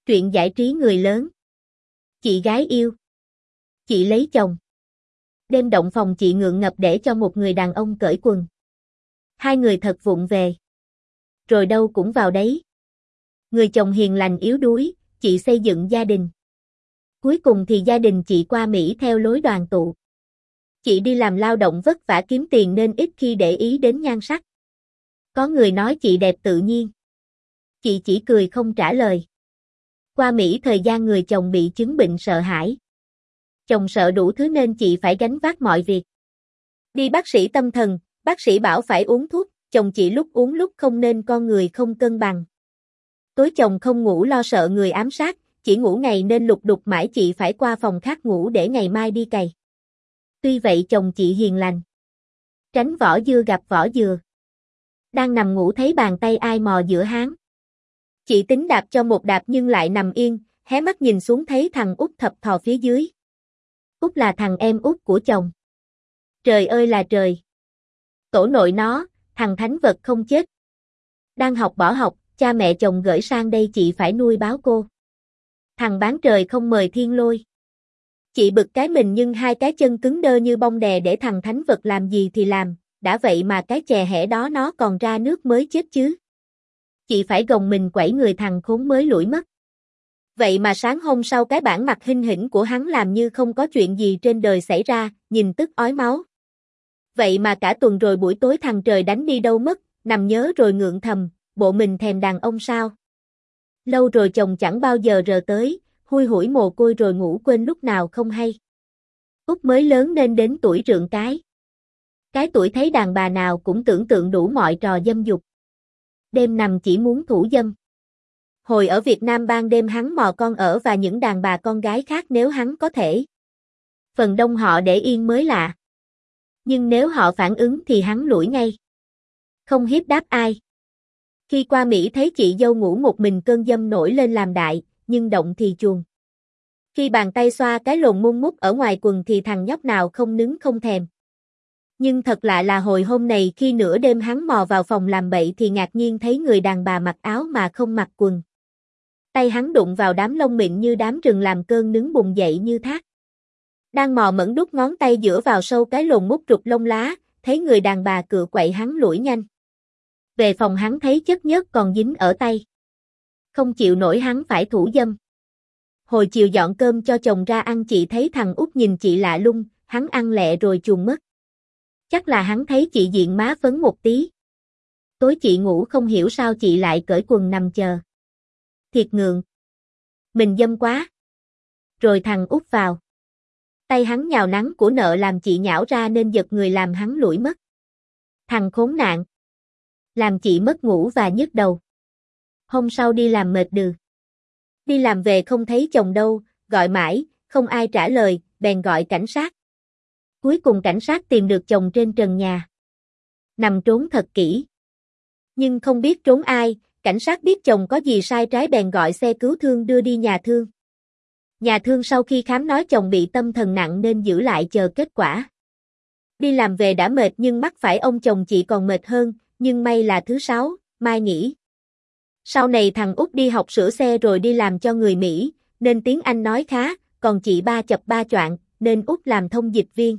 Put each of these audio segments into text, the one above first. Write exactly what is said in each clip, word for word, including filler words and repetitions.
Truyện giải trí người lớn. Chị gái yêu. Chị lấy chồng. Đêm động phòng chị ngượng ngập để cho một người đàn ông cởi quần. Hai người thật vụng về. Rồi đâu cũng vào đấy. Người chồng hiền lành yếu đuối, chị xây dựng gia đình. Cuối cùng thì gia đình chị qua Mỹ theo lối đoàn tụ. Chị đi làm lao động vất vả kiếm tiền nên ít khi để ý đến nhan sắc. Có người nói chị đẹp tự nhiên. Chị chỉ cười không trả lời. Qua Mỹ thời gian người chồng bị chứng bệnh sợ hãi. Chồng sợ đủ thứ nên chị phải gánh vác mọi việc. Đi bác sĩ tâm thần, bác sĩ bảo phải uống thuốc, chồng chị lúc uống lúc không nên con người không cân bằng. Tối chồng không ngủ lo sợ người ám sát, chỉ ngủ ngày nên lục đục mãi chị phải qua phòng khác ngủ để ngày mai đi cày. Tuy vậy chồng chị hiền lành. Tránh vỏ dưa gặp vỏ dừa. Đang nằm ngủ thấy bàn tay ai mò giữa háng. Chị tính đạp cho một đạp nhưng lại nằm yên, hé mắt nhìn xuống thấy thằng út thập thò phía dưới. Út là thằng em út của chồng. Trời ơi là trời. Tổ nội nó, thằng thánh vật không chết. Đang học bỏ học, cha mẹ chồng gửi sang đây chị phải nuôi báo cô. Thằng bán trời không mời thiên lôi. Chị bực cái mình nhưng hai cái chân cứng đơ như bông đè để thằng thánh vật làm gì thì làm, đã vậy mà cái chè hẻ đó nó còn ra nước mới chết chứ. Chị phải gồng mình quẩy người thằng khốn mới lủi mất. Vậy mà sáng hôm sau cái bản mặt hinh hỉnh của hắn làm như không có chuyện gì trên đời xảy ra, nhìn tức ói máu. Vậy mà cả tuần rồi buổi tối thằng trời đánh đi đâu mất, nằm nhớ rồi ngượng thầm, bộ mình thèm đàn ông sao. Lâu rồi chồng chẳng bao giờ rờ tới, hui hủi mồ côi rồi ngủ quên lúc nào không hay. Út mới lớn nên đến tuổi rượng cái. Cái tuổi thấy đàn bà nào cũng tưởng tượng đủ mọi trò dâm dục. Đêm nằm chỉ muốn thủ dâm. Hồi ở Việt Nam ban đêm hắn mò con ở và những đàn bà con gái khác nếu hắn có thể. Phần đông họ để yên mới lạ. Nhưng nếu họ phản ứng thì hắn lủi ngay. Không hiếp đáp ai. Khi qua Mỹ thấy chị dâu ngủ một mình cơn dâm nổi lên làm đại, nhưng động thì chuồng. Khi bàn tay xoa cái lồn mung mút ở ngoài quần thì thằng nhóc nào không nứng không thèm. Nhưng thật lạ là hồi hôm này khi nửa đêm hắn mò vào phòng làm bậy thì ngạc nhiên thấy người đàn bà mặc áo mà không mặc quần. Tay hắn đụng vào đám lông mịn như đám rừng làm cơn nứng bùng dậy như thác. Đang mò mẫn đút ngón tay giữa vào sâu cái lồn mút rụt lông lá, thấy người đàn bà cựa quậy hắn lủi nhanh. Về phòng hắn thấy chất nhớt còn dính ở tay. Không chịu nổi hắn phải thủ dâm. Hồi chiều dọn cơm cho chồng ra ăn chị thấy thằng út nhìn chị lạ lung, hắn ăn lẹ rồi chuồn mất. Chắc là hắn thấy chị diện má phấn một tí. Tối chị ngủ không hiểu sao chị lại cởi quần nằm chờ. Thiệt ngượng. Mình dâm quá. Rồi thằng út vào. Tay hắn nhào nắng của nợ làm chị nhão ra nên giật người làm hắn lủi mất. Thằng khốn nạn. Làm chị mất ngủ và nhức đầu. Hôm sau đi làm mệt đừ. Đi làm về không thấy chồng đâu, gọi mãi, không ai trả lời, bèn gọi cảnh sát. Cuối cùng cảnh sát tìm được chồng trên trần nhà. Nằm trốn thật kỹ. Nhưng không biết trốn ai, cảnh sát biết chồng có gì sai trái bèn gọi xe cứu thương đưa đi nhà thương. Nhà thương sau khi khám nói chồng bị tâm thần nặng nên giữ lại chờ kết quả. Đi làm về đã mệt nhưng mắc phải ông chồng chị còn mệt hơn, nhưng may là thứ sáu, mai nghỉ. Sau này thằng út đi học sửa xe rồi đi làm cho người Mỹ, nên tiếng Anh nói khá, còn chị ba chập ba choạng, nên út làm thông dịch viên.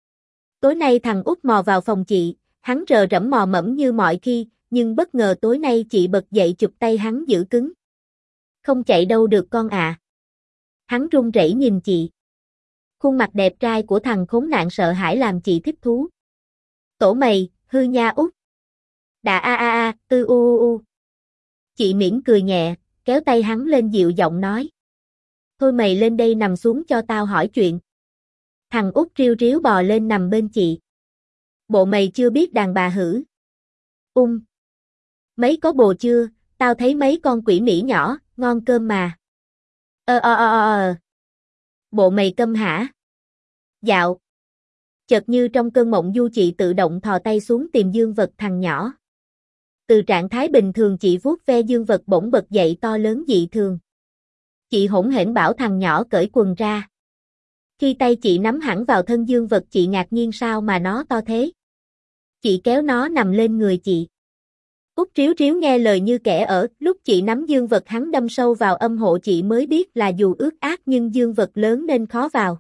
Tối nay thằng út mò vào phòng chị, hắn rờ rẫm mò mẫm như mọi khi, nhưng bất ngờ tối nay chị bật dậy chụp tay hắn giữ cứng. Không chạy đâu được con ạ. À. Hắn run rẩy nhìn chị. Khuôn mặt đẹp trai của thằng khốn nạn sợ hãi làm chị thích thú. Tổ mày, hư nha út. Đà a a a, tư u u u. Chị mỉm cười nhẹ, kéo tay hắn lên dịu giọng nói. Thôi mày lên đây nằm xuống cho tao hỏi chuyện. Thằng út riu riu bò lên nằm bên chị. Bộ mày chưa biết đàn bà hử. Ung. Mấy có bồ chưa, tao thấy mấy con quỷ Mỹ nhỏ, ngon cơm mà. Ơ ơ ơ ơ. Bộ mày câm hả? Dạo. Chợt như trong cơn mộng du chị tự động thò tay xuống tìm dương vật thằng nhỏ. Từ trạng thái bình thường chị vuốt ve dương vật bỗng bật dậy to lớn dị thường. Chị hỗn hển bảo thằng nhỏ cởi quần ra. Khi tay chị nắm hẳn vào thân dương vật chị ngạc nhiên sao mà nó to thế. Chị kéo nó nằm lên người chị. Út Triếu Triếu nghe lời như kẻ ở, lúc chị nắm dương vật hắn đâm sâu vào âm hộ chị mới biết là dù ướt át nhưng dương vật lớn nên khó vào.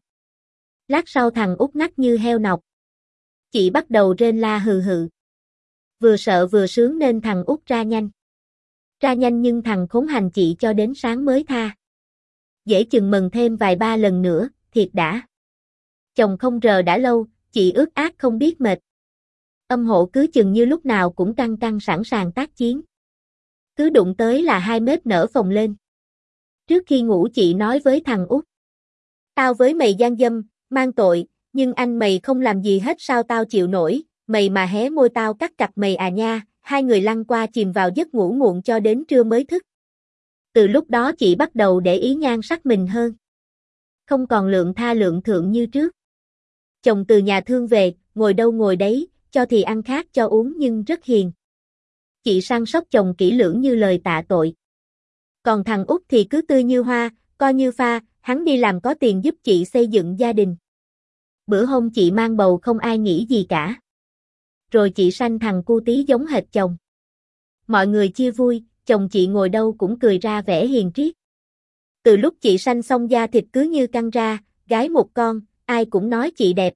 Lát sau thằng Út nắc như heo nọc. Chị bắt đầu rên la hừ hừ. Vừa sợ vừa sướng nên thằng Út ra nhanh. Ra nhanh nhưng thằng khốn hành chị cho đến sáng mới tha. Dễ chừng mừng thêm vài ba lần nữa, thiệt đã. Chồng không rờ đã lâu, chị ướt át không biết mệt. Âm hộ cứ chừng như lúc nào cũng căng căng sẵn sàng tác chiến. Cứ đụng tới là hai mép nở phồng lên. Trước khi ngủ chị nói với thằng Út. Tao với mày gian dâm, mang tội, nhưng anh mày không làm gì hết sao tao chịu nổi, mày mà hé môi tao cắt cặp mày à nha. Hai người lăn qua chìm vào giấc ngủ muộn cho đến trưa mới thức. Từ lúc đó chị bắt đầu để ý nhan sắc mình hơn. Không còn lượng tha lượng thượng như trước. Chồng từ nhà thương về, ngồi đâu ngồi đấy, cho thì ăn khác cho uống nhưng rất hiền. Chị săn sóc chồng kỹ lưỡng như lời tạ tội. Còn thằng Út thì cứ tươi như hoa, coi như pha, hắn đi làm có tiền giúp chị xây dựng gia đình. Bữa hôm chị mang bầu không ai nghĩ gì cả. Rồi chị sanh thằng cu tí giống hệt chồng. Mọi người chia vui, chồng chị ngồi đâu cũng cười ra vẻ hiền triết. Từ lúc chị sanh xong da thịt cứ như căng ra, gái một con, ai cũng nói chị đẹp.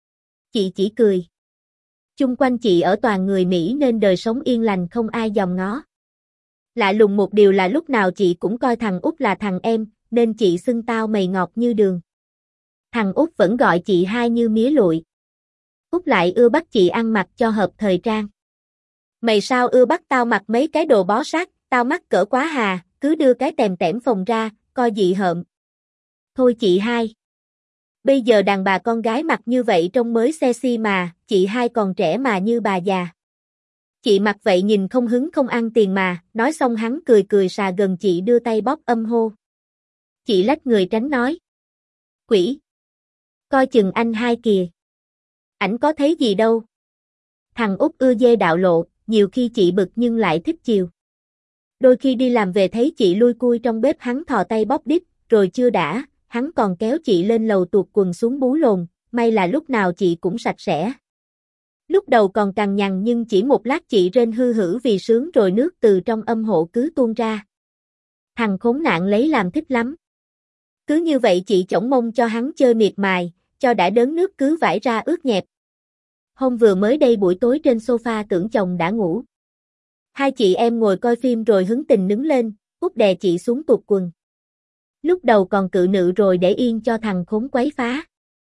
Chị chỉ cười. Chung quanh chị ở toàn người Mỹ nên đời sống yên lành không ai dòm ngó. Lạ lùng một điều là lúc nào chị cũng coi thằng Út là thằng em, nên chị xưng tao mày ngọt như đường. Thằng Út vẫn gọi chị hai như mía lụi. Út lại ưa bắt chị ăn mặc cho hợp thời trang. Mày sao ưa bắt tao mặc mấy cái đồ bó sát, tao mắc cỡ quá hà, cứ đưa cái tèm tẻm phồng ra, coi dị hợm. Thôi chị hai. Bây giờ đàn bà con gái mặc như vậy trông mới sexy mà, chị hai còn trẻ mà như bà già. Chị mặc vậy nhìn không hứng không ăn tiền mà, nói xong hắn cười cười xà gần chị đưa tay bóp âm hô. Chị lách người tránh nói. Quỷ! Coi chừng anh hai kìa. Ảnh có thấy gì đâu. Thằng Út ưa dê đạo lộ, nhiều khi chị bực nhưng lại thích chiều. Đôi khi đi làm về thấy chị lui cui trong bếp hắn thò tay bóp đít, rồi chưa đã, hắn còn kéo chị lên lầu tuột quần xuống bú lồn, may là lúc nào chị cũng sạch sẽ. Lúc đầu còn cằn nhằn nhưng chỉ một lát chị rên hư hử vì sướng rồi nước từ trong âm hộ cứ tuôn ra. Thằng khốn nạn lấy làm thích lắm. Cứ như vậy chị chổng mông cho hắn chơi miệt mài, cho đã đớn nước cứ vãi ra ướt nhẹp. Hôm vừa mới đây buổi tối trên sofa tưởng chồng đã ngủ. Hai chị em ngồi coi phim rồi hứng tình nđứng lên, Út đè chị xuống tuột quần. Lúc đầu còn cự nữ rồi để yên cho thằng khốn quấy phá.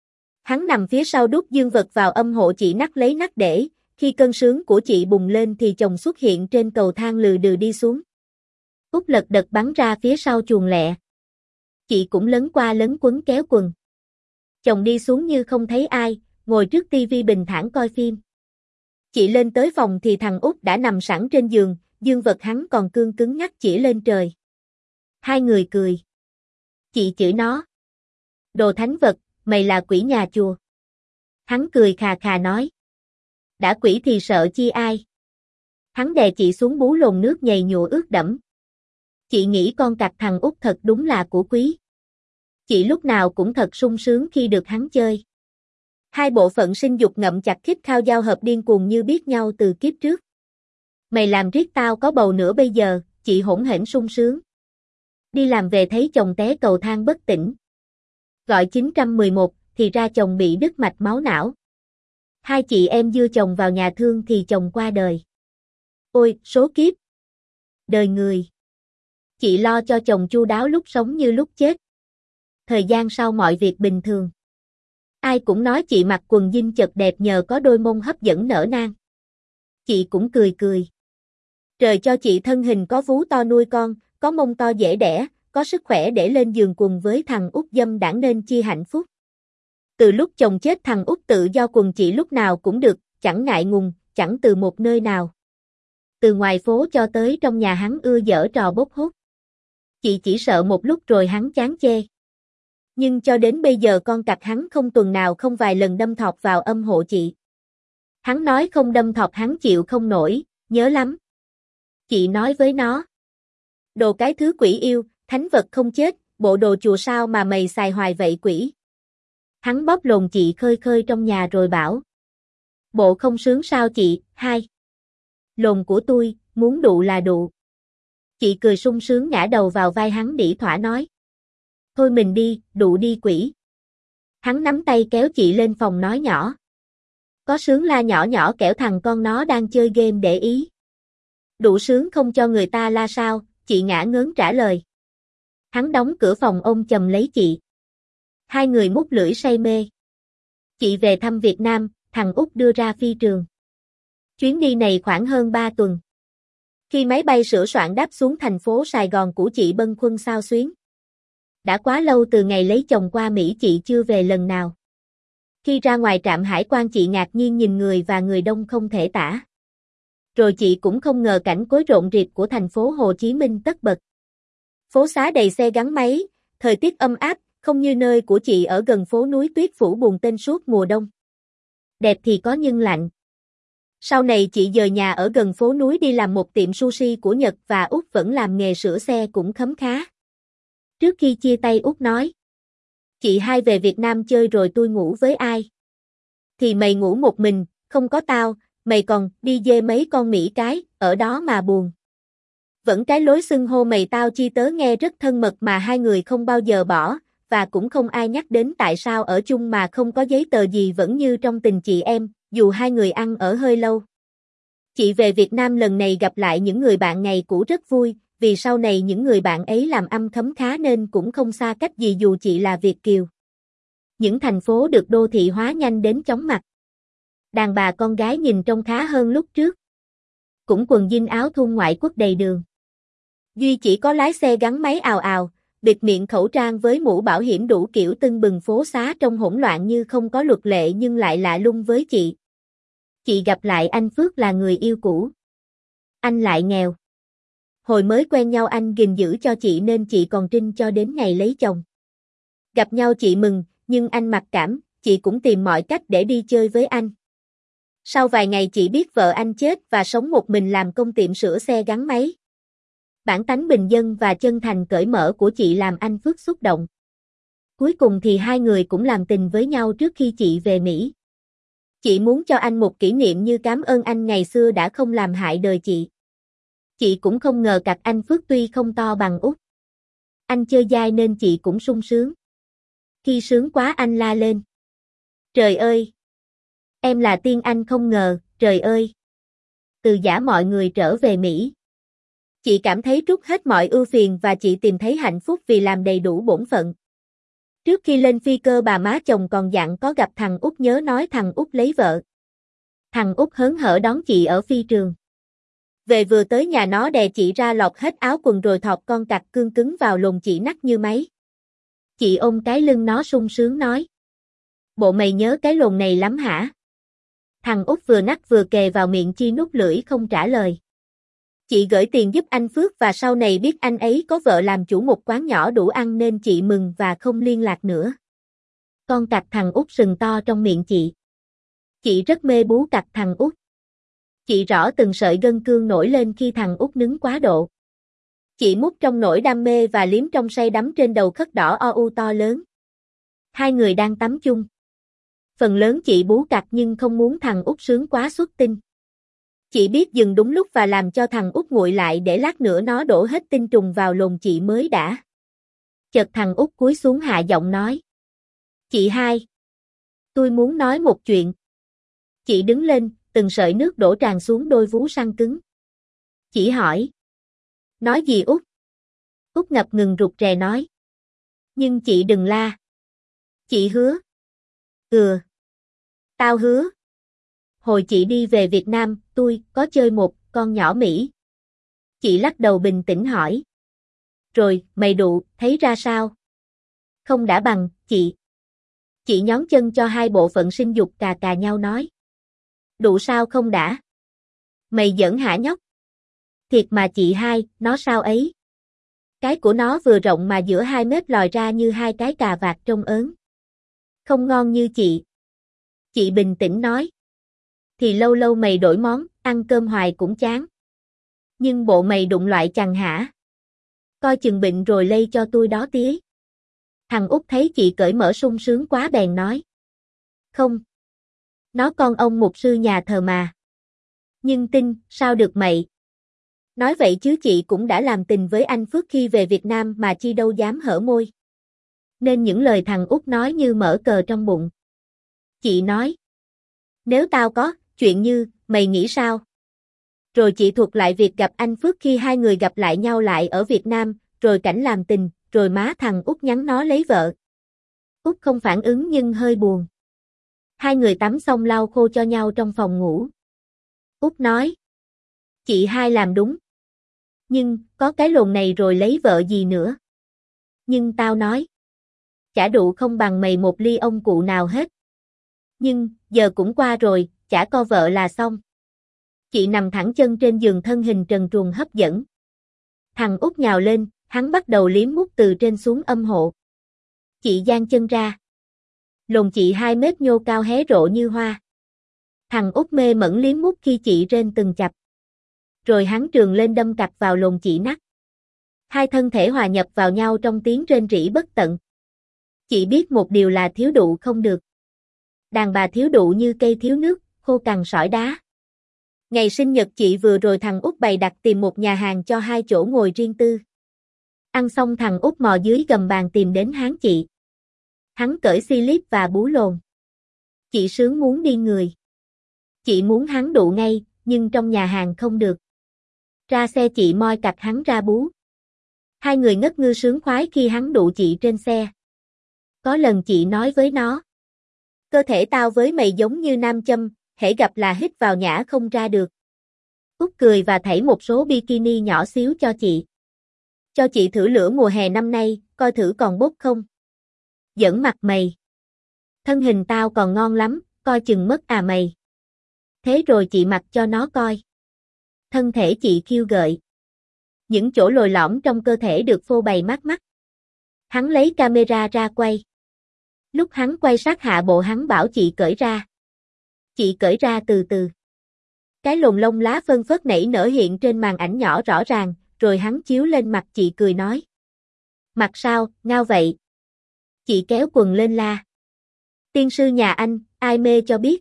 Hắn nằm phía sau đút dương vật vào âm hộ chị nắc lấy nắc để, khi cơn sướng của chị bùng lên thì chồng xuất hiện trên cầu thang lừ đừ đi xuống. Út lật đật bắn ra phía sau chuồng lẹ. Chị cũng lấn qua lấn quấn kéo quần. Chồng đi xuống như không thấy ai, ngồi trước tivi bình thản coi phim. Chị lên tới phòng thì thằng Út đã nằm sẵn trên giường, dương vật hắn còn cương cứng ngắc chỉ lên trời. Hai người cười. Chị chửi nó. Đồ thánh vật, mày là quỷ nhà chùa. Hắn cười khà khà nói. Đã quỷ thì sợ chi ai. Hắn đè chị xuống bú lồn nước nhầy nhụa ướt đẫm. Chị nghĩ con cặc thằng Út thật đúng là của quý. Chị lúc nào cũng thật sung sướng khi được hắn chơi. Hai bộ phận sinh dục ngậm chặt khít khao giao hợp điên cuồng như biết nhau từ kiếp trước. Mày làm riết tao có bầu nữa bây giờ, chị hỗn hển sung sướng. Đi làm về thấy chồng té cầu thang bất tỉnh. Gọi chín một một, thì ra chồng bị đứt mạch máu não. Hai chị em đưa chồng vào nhà thương thì chồng qua đời. Ôi, số kiếp. Đời người. Chị lo cho chồng chu đáo lúc sống như lúc chết. Thời gian sau mọi việc bình thường. Ai cũng nói chị mặc quần jean chật đẹp nhờ có đôi mông hấp dẫn nở nang. Chị cũng cười cười. Trời cho chị thân hình có vú to nuôi con, có mông to dễ đẻ, có sức khỏe để lên giường quần với thằng Út dâm đảng nên chi hạnh phúc. Từ lúc chồng chết thằng Út tự do quần chị lúc nào cũng được, chẳng ngại ngùng, chẳng từ một nơi nào. Từ ngoài phố cho tới trong nhà hắn ưa giở trò bốc hút. Chị chỉ sợ một lúc rồi hắn chán chê. Nhưng cho đến bây giờ con cặc hắn không tuần nào không vài lần đâm thọc vào âm hộ chị. Hắn nói không đâm thọc hắn chịu không nổi, nhớ lắm. Chị nói với nó. Đồ cái thứ quỷ yêu, thánh vật không chết, bộ đồ chùa sao mà mày xài hoài vậy quỷ. Hắn bóp lồn chị khơi khơi trong nhà rồi bảo. Bộ không sướng sao chị, hai. Lồn của tôi, muốn đụ là đụ. Chị cười sung sướng ngã đầu vào vai hắn đỉ thỏa nói. Thôi mình đi, đụ đi quỷ. Hắn nắm tay kéo chị lên phòng nói nhỏ. Có sướng la nhỏ nhỏ kẻo thằng con nó đang chơi game để ý. Đụ sướng không cho người ta la sao, chị ngã ngớn trả lời. Hắn đóng cửa phòng ôm chầm lấy chị. Hai người mút lưỡi say mê. Chị về thăm Việt Nam, thằng Út đưa ra phi trường. Chuyến đi này khoảng hơn ba tuần. Khi máy bay sửa soạn đáp xuống thành phố Sài Gòn của chị bâng khuâng xao xuyến. Đã quá lâu từ ngày lấy chồng qua Mỹ chị chưa về lần nào. Khi ra ngoài trạm hải quan chị ngạc nhiên nhìn người và người đông không thể tả. Rồi chị cũng không ngờ cảnh cối rộn rịp của thành phố Hồ Chí Minh tất bật. Phố xá đầy xe gắn máy, thời tiết âm áp, không như nơi của chị ở gần phố núi tuyết phủ buồn tênh suốt mùa đông. Đẹp thì có nhưng lạnh. Sau này chị dời nhà ở gần phố núi đi làm một tiệm sushi của Nhật và Út vẫn làm nghề sửa xe cũng khấm khá. Trước khi chia tay Út nói. Chị hai về Việt Nam chơi rồi tôi ngủ với ai? Thì mày ngủ một mình, không có tao, mày còn đi dê mấy con Mỹ cái, ở đó mà buồn. Vẫn cái lối xưng hô mày tao chi tớ nghe rất thân mật mà hai người không bao giờ bỏ, và cũng không ai nhắc đến tại sao ở chung mà không có giấy tờ gì vẫn như trong tình chị em, dù hai người ăn ở hơi lâu. Chị về Việt Nam lần này gặp lại những người bạn ngày cũ rất vui, vì sau này những người bạn ấy làm ăn khấm khá nên cũng không xa cách gì dù chị là Việt kiều. Những thành phố được đô thị hóa nhanh đến chóng mặt. Đàn bà con gái nhìn trông khá hơn lúc trước. Cũng quần jean áo thun ngoại quốc đầy đường. Duy chỉ có lái xe gắn máy ào ào, bịt miệng khẩu trang với mũ bảo hiểm đủ kiểu tưng bừng phố xá trong hỗn loạn như không có luật lệ nhưng lại lạ lùng với chị. Chị gặp lại anh Phước là người yêu cũ. Anh lại nghèo. Hồi mới quen nhau anh gìn giữ cho chị nên chị còn trinh cho đến ngày lấy chồng. Gặp nhau chị mừng, nhưng anh mặc cảm, chị cũng tìm mọi cách để đi chơi với anh. Sau vài ngày chị biết vợ anh chết và sống một mình làm công tiệm sửa xe gắn máy. Bản tánh bình dân và chân thành cởi mở của chị làm anh Phước xúc động. Cuối cùng thì hai người cũng làm tình với nhau trước khi chị về Mỹ. Chị muốn cho anh một kỷ niệm như cảm ơn anh ngày xưa đã không làm hại đời chị. Chị cũng không ngờ cặp anh Phước tuy không to bằng Út. Anh chơi dai nên chị cũng sung sướng. Khi sướng quá anh la lên. Trời ơi! Em là tiên anh không ngờ, trời ơi! Từ giả mọi người trở về Mỹ. Chị cảm thấy trút hết mọi ưu phiền và chị tìm thấy hạnh phúc vì làm đầy đủ bổn phận. Trước khi lên phi cơ bà má chồng còn dặn có gặp thằng Út nhớ nói thằng Út lấy vợ. Thằng Út hớn hở đón chị ở phi trường. Về vừa tới nhà nó đè chị ra lột hết áo quần rồi thọt con cặc cương cứng vào lồng chị nắc như máy. Chị ôm cái lưng nó sung sướng nói. Bộ mày nhớ cái lồng này lắm hả? Thằng Út vừa nắc vừa kề vào miệng chi nút lưỡi không trả lời. Chị gửi tiền giúp anh Phước và sau này biết anh ấy có vợ làm chủ một quán nhỏ đủ ăn nên chị mừng và không liên lạc nữa. Con cặc thằng Út sừng to trong miệng chị. Chị rất mê bú cặc thằng Út. Chị rõ từng sợi gân cương nổi lên khi thằng Út nứng quá độ. Chị mút trong nỗi đam mê và liếm trong say đắm trên đầu khất đỏ o u to lớn. Hai người đang tắm chung. Phần lớn chị bú cặc nhưng không muốn thằng Út sướng quá xuất tinh. Chị biết dừng đúng lúc và làm cho thằng Út nguội lại để lát nữa nó đổ hết tinh trùng vào lồng chị mới đã. Chợt thằng Út cúi xuống hạ giọng nói. Chị hai. Tôi muốn nói một chuyện. Chị đứng lên, từng sợi nước đổ tràn xuống đôi vú săn cứng. Chị hỏi. Nói gì Út? Út ngập ngừng rụt rè nói. Nhưng chị đừng la. Chị hứa. Ừ. Tao hứa. Hồi chị đi về Việt Nam, tôi có chơi một con nhỏ Mỹ. Chị lắc đầu bình tĩnh hỏi. Rồi, mày đụ, thấy ra sao? Không đã bằng, chị. Chị nhón chân cho hai bộ phận sinh dục cà cà nhau nói. Đụ sao không đã? Mày giỡn hả nhóc? Thiệt mà chị hai, nó sao ấy? Cái của nó vừa rộng mà giữa hai mép lòi ra như hai cái cà vạt trông ớn. Không ngon như chị. Chị bình tĩnh nói. Thì lâu lâu mày đổi món, ăn cơm hoài cũng chán. Nhưng bộ mày đụng loại chằng hả? Coi chừng bệnh rồi lây cho tôi đó tía. Thằng Út thấy chị cởi mở sung sướng quá bèn nói. Không. Nó con ông mục sư nhà thờ mà. Nhưng tin, sao được mày? Nói vậy chứ chị cũng đã làm tình với anh Phước khi về Việt Nam mà chi đâu dám hở môi. Nên những lời thằng Út nói như mở cờ trong bụng. Chị nói. Nếu tao có, chuyện như, mày nghĩ sao? Rồi chị thuật lại việc gặp anh Phước khi hai người gặp lại nhau lại ở Việt Nam, rồi cảnh làm tình, rồi má thằng Út nhắn nó lấy vợ. Út không phản ứng nhưng hơi buồn. Hai người tắm xong lau khô cho nhau trong phòng ngủ. Út nói. Chị hai làm đúng. Nhưng, có cái lồn này rồi lấy vợ gì nữa? Nhưng tao nói. Chả đủ không bằng mày một ly ông cụ nào hết. Nhưng, giờ cũng qua rồi, chả co vợ là xong. Chị nằm thẳng chân trên giường thân hình trần truồng hấp dẫn. Thằng Út nhào lên, hắn bắt đầu liếm mút từ trên xuống âm hộ. Chị giang chân ra. Lồn chị hai mét nhô cao hé rộ như hoa. Thằng Út mê mẩn liếm mút khi chị rên từng chập. Rồi hắn trường lên đâm cạch vào lồn chị nắc. Hai thân thể hòa nhập vào nhau trong tiếng rên rỉ bất tận. Chị biết một điều là thiếu đụ không được. Đàn bà thiếu đụ như cây thiếu nước, khô cằn sỏi đá. Ngày sinh nhật chị vừa rồi thằng Út bày đặt tìm một nhà hàng cho hai chỗ ngồi riêng tư. Ăn xong thằng Út mò dưới gầm bàn tìm đến háng chị. Hắn cởi slip và bú lồn. Chị sướng muốn đi người. Chị muốn hắn đụ ngay, nhưng trong nhà hàng không được. Ra xe chị moi cạch hắn ra bú. Hai người ngất ngư sướng khoái khi hắn đụ chị trên xe. Có lần chị nói với nó. Cơ thể tao với mày giống như nam châm, hễ gặp là hít vào nhả không ra được. Út cười và thảy một số bikini nhỏ xíu cho chị. Cho chị thử lửa mùa hè năm nay, coi thử còn bốc không. Giỡn mặt mày. Thân hình tao còn ngon lắm, coi chừng mất à mày. Thế rồi chị mặc cho nó coi. Thân thể chị khiêu gợi. Những chỗ lồi lõm trong cơ thể được phô bày mát mắt. Hắn lấy camera ra quay. Lúc hắn quay sát hạ bộ hắn bảo chị cởi ra. Chị cởi ra từ từ. Cái lồn lông lá phân phớt nảy nở hiện trên màn ảnh nhỏ rõ ràng, rồi hắn chiếu lên mặt chị cười nói. Mặt sao, ngao vậy? Chị kéo quần lên la. Tiên sư nhà anh, ai mê cho biết.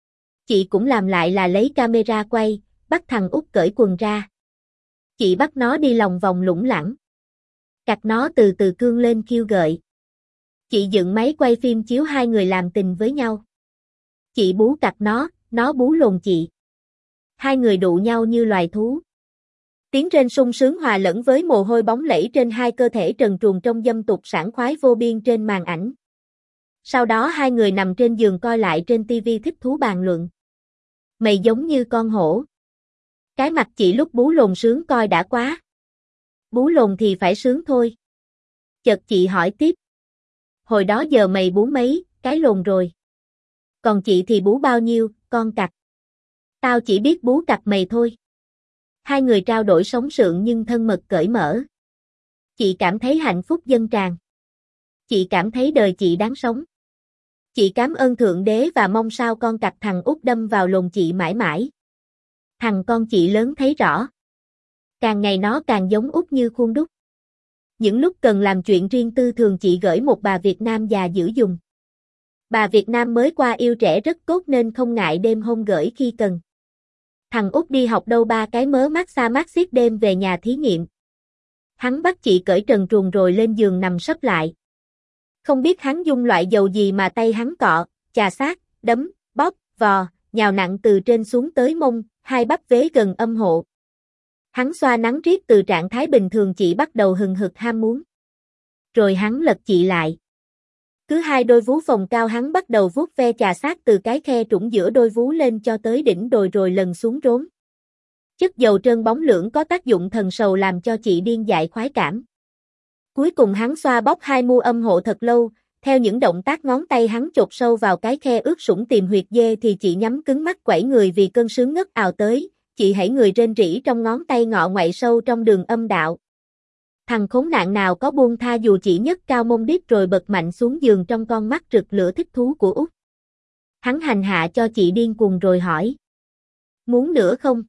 Chị cũng làm lại là lấy camera quay, bắt thằng Út cởi quần ra. Chị bắt nó đi lòng vòng lủng lẳng. Cặt nó từ từ cương lên khiêu gợi. Chị dựng máy quay phim chiếu hai người làm tình với nhau. Chị bú cặt nó, nó bú lồn chị. Hai người đụ nhau như loài thú. Tiếng rên sung sướng hòa lẫn với mồ hôi bóng lẫy trên hai cơ thể trần truồng trong dâm tục sảng khoái vô biên trên màn ảnh. Sau đó hai người nằm trên giường coi lại trên tivi thích thú bàn luận. Mày giống như con hổ. Cái mặt chị lúc bú lồn sướng coi đã quá. Bú lồn thì phải sướng thôi. Chợt chị hỏi tiếp. Hồi đó giờ mày bú mấy, cái lồn rồi. Còn chị thì bú bao nhiêu, con cặc. Tao chỉ biết bú cặc mày thôi. Hai người trao đổi sống sượng nhưng thân mật cởi mở. Chị cảm thấy hạnh phúc dâng tràn. Chị cảm thấy đời chị đáng sống. Chị cảm ơn Thượng Đế và mong sao con cặc thằng Út đâm vào lồn chị mãi mãi. Thằng con chị lớn thấy rõ. Càng ngày nó càng giống Út như khuôn đúc. Những lúc cần làm chuyện riêng tư thường chị gửi một bà Việt Nam già giữ dùng. Bà Việt Nam mới qua yêu trẻ rất tốt nên không ngại đêm hôm gửi khi cần. Thằng Út đi học đâu ba cái mớ mát xa mát xiết đêm về nhà thí nghiệm. Hắn bắt chị cởi trần truồng rồi lên giường nằm sấp lại. Không biết hắn dùng loại dầu gì mà tay hắn cọ, chà sát, đấm, bóp, vò, nhào nặng từ trên xuống tới mông, hai bắp vế gần âm hộ. Hắn xoa nắng riết từ trạng thái bình thường chị bắt đầu hừng hực ham muốn. Rồi hắn lật chị lại. Cứ hai đôi vú phồng cao hắn bắt đầu vuốt ve chà sát từ cái khe trũng giữa đôi vú lên cho tới đỉnh đồi rồi lần xuống rốn. Chất dầu trơn bóng lưỡng có tác dụng thần sầu làm cho chị điên dại khoái cảm. Cuối cùng hắn xoa bóp hai mu âm hộ thật lâu, theo những động tác ngón tay hắn chột sâu vào cái khe ướt sũng tìm huyệt dê thì chị nhắm cứng mắt quẩy người vì cơn sướng ngất ào tới, chị hãy người rên rỉ trong ngón tay ngọ ngoại sâu trong đường âm đạo. Thằng khốn nạn nào có buông tha dù chỉ nhấc cao mông đít rồi bật mạnh xuống giường trong con mắt rực lửa thích thú của Út. Hắn hành hạ cho chị điên cuồng rồi hỏi. Muốn nữa không?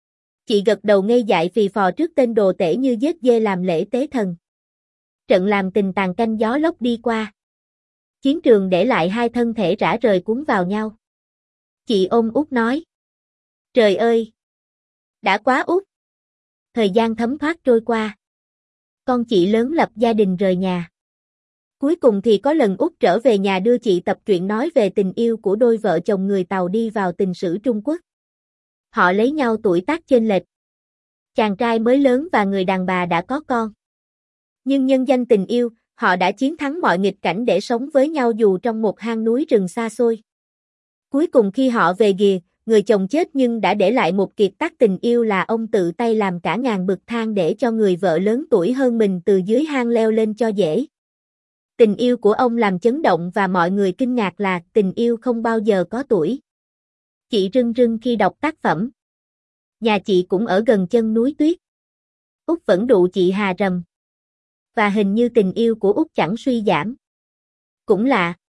Chị gật đầu ngây dại phì phò trước tên đồ tể như giết dê làm lễ tế thần. Trận làm tình tàn canh gió lốc đi qua. Chiến trường để lại hai thân thể rã rời cuốn vào nhau. Chị ôm Út nói. Trời ơi! Đã quá Út! Thời gian thấm thoát trôi qua. Con chị lớn lập gia đình rời nhà. Cuối cùng thì có lần Út trở về nhà đưa chị tập truyện nói về tình yêu của đôi vợ chồng người Tàu đi vào tình sử Trung Quốc. Họ lấy nhau tuổi tác chênh lệch. Chàng trai mới lớn và người đàn bà đã có con. Nhưng nhân danh tình yêu, họ đã chiến thắng mọi nghịch cảnh để sống với nhau dù trong một hang núi rừng xa xôi. Cuối cùng khi họ về ghìa, người chồng chết nhưng đã để lại một kiệt tác tình yêu là ông tự tay làm cả ngàn bậc thang để cho người vợ lớn tuổi hơn mình từ dưới hang leo lên cho dễ. Tình yêu của ông làm chấn động và mọi người kinh ngạc là tình yêu không bao giờ có tuổi. Chị rưng rưng khi đọc tác phẩm. Nhà chị cũng ở gần chân núi tuyết. Út vẫn đụ chị Hà rầm. Và hình như tình yêu của Út chẳng suy giảm. Cũng lạ,